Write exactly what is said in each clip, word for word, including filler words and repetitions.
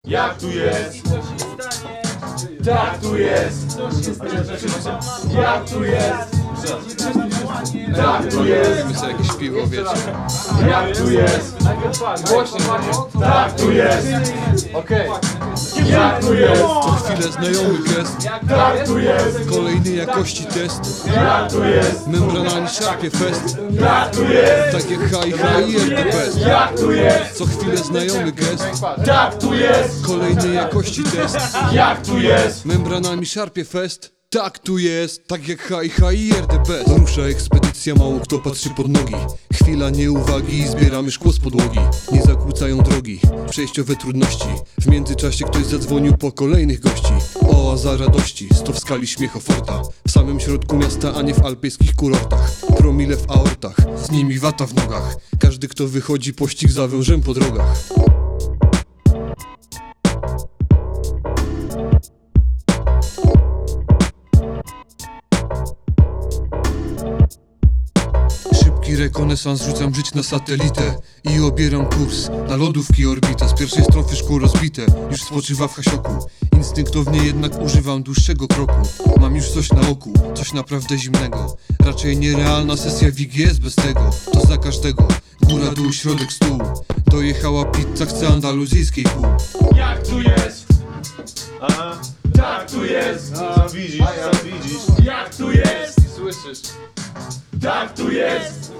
Jak tu jest? Tak tu jest. Jak tu jest? Tak tu jest. Robimy sobie jakieś piwo, wiecie. Jak tu jest? Głośno, Tak tu jest. okej. Jak tu jest? Co chwilę znajomy gest, Tak tu jest. kolejny jakości test. Jak tu jest? Membranami szarpie fest, Tak tu jest. tak jak H I H i R T P. Jak tu jest? Co chwilę znajomy gest, Tak tu jest. kolejny jakości test. Jak tu jest? Membranami szarpie fest. Tak tu jest, tak jak H I H i R T P. Rusza ekspedycja, mało kto patrzy pod nogi. Chwila nieuwagi i zbieramy szkło z podłogi. Nie zakłócają drogi, przejściowe trudności. W międzyczasie ktoś zadzwonił po kolejnych gości. Oaza radości, sto w skali śmiechoforta. W samym środku miasta, a nie w alpejskich kurortach. Promile w aortach, z nimi wata w nogach. Każdy kto wychodzi pościg za wężem po drogach. Szybki rekonesans, rzucam żyć na satelitę i obieram kurs na lodówki orbita. Z pierwszej strofy szkło rozbite, już spoczywa w hasioku. Instynktownie jednak używam dłuższego kroku. Mam już coś na oku, coś naprawdę zimnego. Raczej nierealna sesja W G S bez tego. To za każdego, góra, dół, środek, stół. Dojechała pizza, chcę andaluzyjskiej pół. Jak tu jest? Aha. Tak tu jest. Sam widzisz, sam widzisz. Jak tu jest? Słyszysz? Tak tu jest.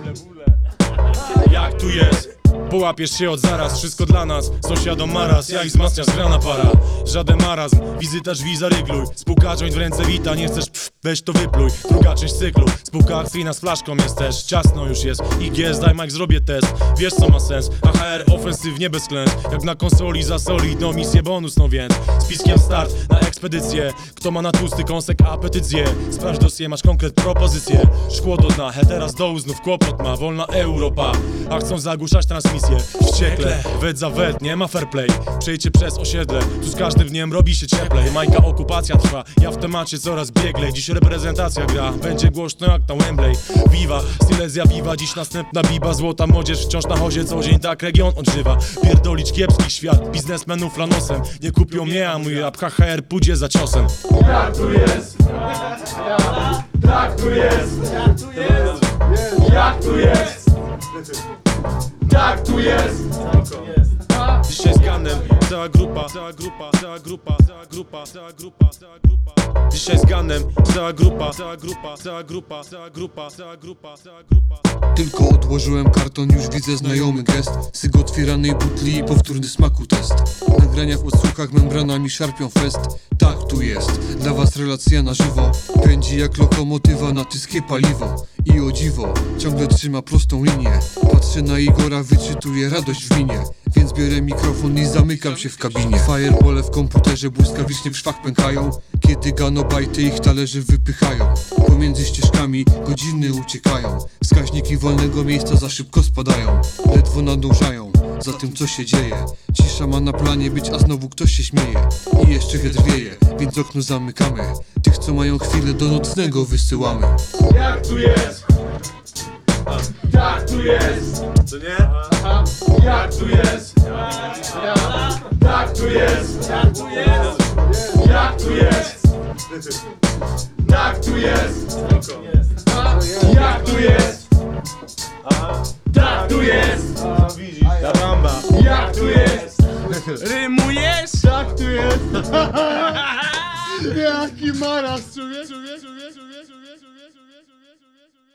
Jak tu jest? Połapiesz się od zaraz, wszystko dla nas. Sąsiadom maraz, ja ich wzmacniasz, grana para. Żaden marazm, wizyta drzwi zarygluj. Spółka joint w ręce wita, nie chcesz pff, weź to wypluj. Druga część cyklu, spółka akcyjna z flaszką jest też. Ciasno już jest, I G S daj Mike zrobię test. Wiesz co ma sens, A H R ofensywnie bez klęsk. Jak na konsoli za solidną misję bonus, no więc z piskiem start na ekspedycję. Kto ma na tłusty kąsek apetycję? Sprawdź dossier, masz konkret propozycję. Szkło do dna, he teraz dołu znów kłopot ma. Wolna Europa, a chcą zagłuszać transmisję. Wściekle, wet za wet, nie ma fair play. Przejdźcie przez osiedle, tu z każdym dniem robi się cieplej. Majka okupacja trwa, ja w temacie coraz bieglej. Dziś reprezentacja gra, będzie głośno jak na Wembley. Viva, Silesia viva, dziś następna biba. Złota młodzież wciąż na chodzie, co dzień tak region odżywa. Pierdolić kiepski świat, biznesmenów lanosem. Nie kupią mnie, a mój rap H H R pójdzie za ciosem. Jak tu jest? Tak tu jest. Jak tu jest? Tak tu jest. Dzisiaj z Ganem, cała grupa, cała grupa, cała grupa, cała grupa, cała grupa, cała grupa. Dzisiaj z Ganem, cała grupa, cała grupa, cała grupa, cała grupa, cała grupa, cała grupa. Tylko odłożyłem karton, już widzę znajomy gest. Syk otwieranej butli i powtórny smaku test. Nagrania w odsłuchach membranami szarpią fest. Tak tu jest, dla was relacja na żywo. Pędzi jak lokomotywa na tyskie paliwo. I o dziwo, ciągle trzyma prostą linię. Patrzę na Igora, wyczytuję radość w minie. Więc biorę mikrofon i zamykam się w kabinie. Firebole w komputerze błyskawicznie w szwach pękają. Kiedy ganobajty ich talerze wypychają. Pomiędzy ścieżkami godziny uciekają. Wskaźniki wolnego miejsca za szybko spadają. Ledwo nadążają za tym co się dzieje. Cisza ma na planie być, a znowu ktoś się śmieje. I jeszcze wiatr wieje, więc okno zamykamy. Tych co mają chwilę do nocnego wysyłamy. Jak tu jest? Tak tu jest. Co nie? Jak tu jest? Tak tu jest. Jak tu jest? Jak tu jest? Tak tu jest. Jak tu jest? Tak tu jest. Sam widzisz. Ta bamba. Jak tu jest? Rymujesz? Tak tu jest. Jaki maraz, człowiek, człowiek, człowiek, człowiek, człowiek, człowiek, człowiek, człowiek.